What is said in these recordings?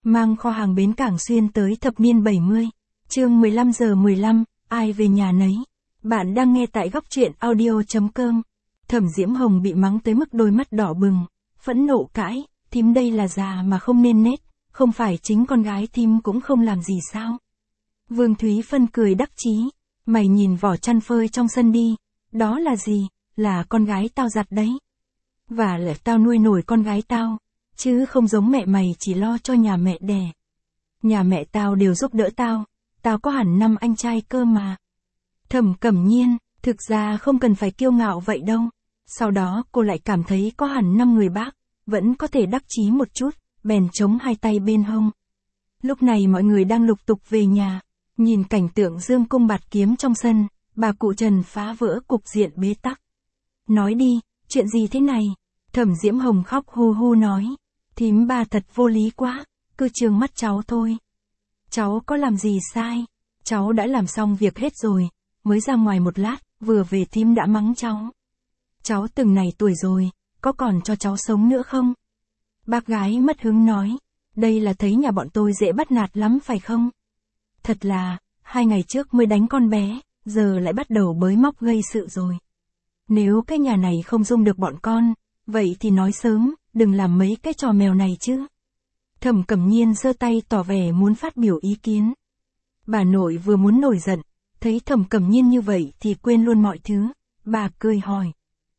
mang kho hàng bến cảng xuyên tới thập niên 70. Chương 15:15, ai về nhà nấy. Bạn đang nghe tại góc truyện audio.com. Thẩm Diễm Hồng bị mắng tới mức đôi mắt đỏ bừng, phẫn nộ cãi, thím đây là già mà không nên nết, không phải chính con gái thím cũng không làm gì sao. Vương Thúy Phân cười đắc chí, mày nhìn vỏ chăn phơi trong sân đi, đó là gì, là con gái tao giặt đấy. Và lại tao nuôi nổi con gái tao, chứ không giống mẹ mày chỉ lo cho nhà mẹ đẻ. Nhà mẹ tao đều giúp đỡ tao có hẳn 5 anh trai cơ mà. Thẩm Cẩm Nhiên, thực ra không cần phải kiêu ngạo vậy đâu. Sau đó cô lại cảm thấy có hẳn 5 người bác, vẫn có thể đắc chí một chút, bèn chống hai tay bên hông. Lúc này mọi người đang lục tục về nhà, nhìn cảnh tượng dương cung bạt kiếm trong sân, bà cụ Trần phá vỡ cục diện bế tắc. Nói đi, chuyện gì thế này? Thẩm Diễm Hồng khóc hu hu nói, thím ba thật vô lý quá, cứ trừng mắt cháu thôi. Cháu có làm gì sai? Cháu đã làm xong việc hết rồi, mới ra ngoài một lát, vừa về thím đã mắng cháu. Cháu từng này tuổi rồi, có còn cho cháu sống nữa không? Bác gái mất hứng nói, đây là thấy nhà bọn tôi dễ bắt nạt lắm phải không? Thật là, 2 ngày trước mới đánh con bé, giờ lại bắt đầu bới móc gây sự rồi. Nếu cái nhà này không dung được bọn con, vậy thì nói sớm, đừng làm mấy cái trò mèo này chứ. Thẩm Cẩm Nhiên giơ tay tỏ vẻ muốn phát biểu ý kiến. Bà nội vừa muốn nổi giận, thấy Thẩm Cẩm Nhiên như vậy thì quên luôn mọi thứ, bà cười hỏi.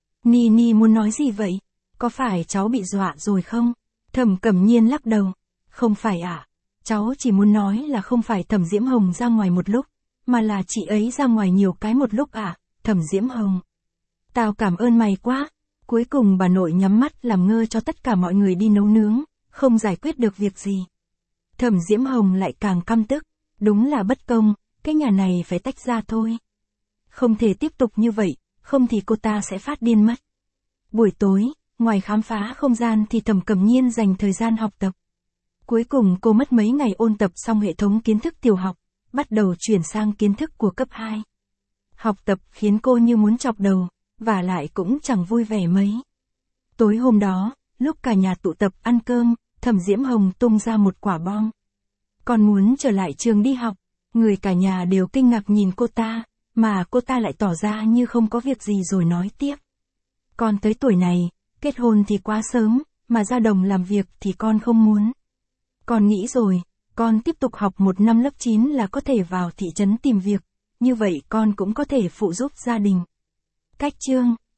Ni muốn nói gì vậy? Có phải cháu bị dọa rồi không? Thẩm Cẩm Nhiên lắc đầu. Không phải ạ. Cháu chỉ muốn nói là không phải Thẩm Diễm Hồng ra ngoài một lúc, mà là chị ấy ra ngoài nhiều cái một lúc ạ. Thẩm Diễm Hồng. Tao cảm ơn mày quá. Cuối cùng bà nội nhắm mắt làm ngơ cho tất cả mọi người đi nấu nướng, không giải quyết được việc gì. Thẩm Diễm Hồng lại càng căm tức. Đúng là bất công, cái nhà này phải tách ra thôi. Không thể tiếp tục như vậy, không thì cô ta sẽ phát điên mất. Buổi tối, ngoài khám phá không gian thì Thẩm Cẩm Nhiên dành thời gian học tập. Cuối cùng cô mất mấy ngày ôn tập xong hệ thống kiến thức tiểu học, bắt đầu chuyển sang kiến thức của cấp 2. Học tập khiến cô như muốn chọc đầu, và lại cũng chẳng vui vẻ mấy. Tối hôm đó, lúc cả nhà tụ tập ăn cơm, Thẩm Diễm Hồng tung ra một quả bom. Con muốn trở lại trường đi học, người cả nhà đều kinh ngạc nhìn cô ta, mà cô ta lại tỏ ra như không có việc gì rồi nói tiếp. Con tới tuổi này, kết hôn thì quá sớm, mà ra đồng làm việc thì con không muốn. Con nghĩ rồi, con tiếp tục học một năm lớp 9 là có thể vào thị trấn tìm việc, như vậy con cũng có thể phụ giúp gia đình. Cách chương